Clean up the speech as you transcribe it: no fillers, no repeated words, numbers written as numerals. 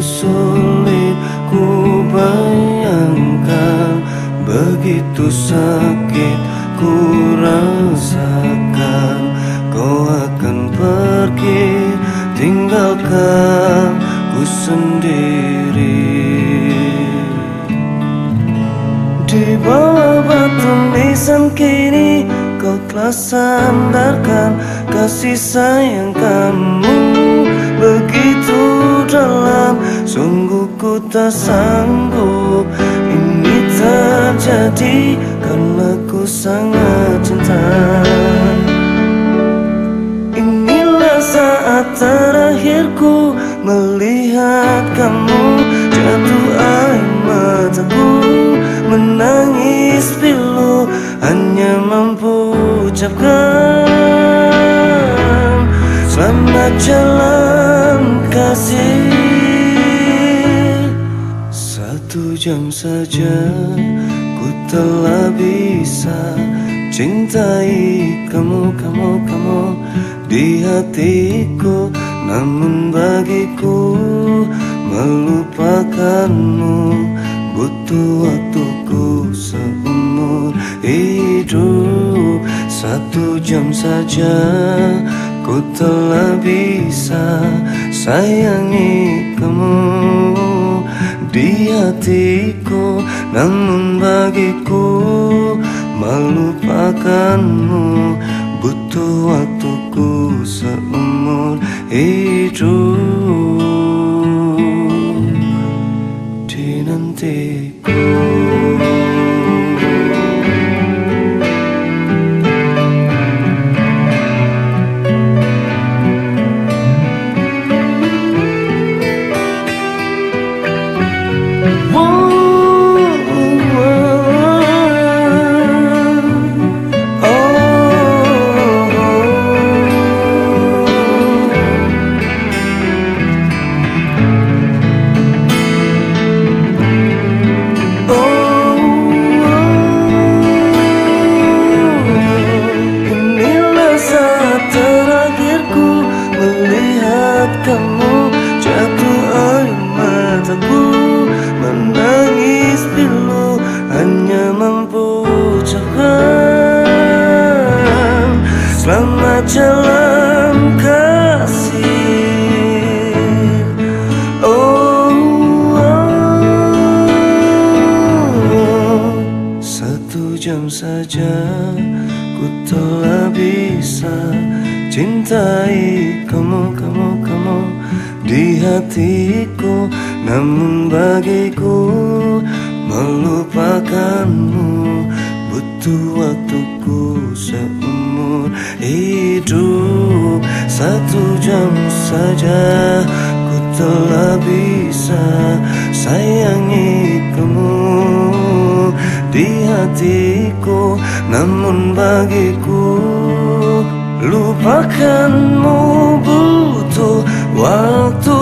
sulit ku bayangkan, begitu sakit ku rasakan. Kau akan pergi tinggalkan ku sendiri. Di bawah batu nisan kini kau telah sandarkan kasih sayang kamu begitu dalam. Sungguh ku tak sanggup ini terjadi karena ku sangat cinta. Inilah saat terakhirku melihat kamu, jatuh air mataku menangis pilu, hanya mampu ucapkan selamat jalan kasih. 1 jam saja ku telah bisa cintai kamu di hatiku, namun bagiku melupakanmu butuh waktuku seumur hidup. 1 jam saja ku telah bisa sayangi kamu di hatiku, namun bagiku melupakanmu butuh waktuku seumur hidup. Dinantiku. Kamu jatuh air mataku menangis pilu, hanya mampu ucapkan selamat jalan kasih. Oh, 1 jam saja ku telah bisa cintai kamu di hatiku, namun bagiku melupakanmu butuh waktuku seumur hidup. 1 jam saja ku telah bisa sayangi kamu di hatiku, namun bagiku lupakanmu butuh waktu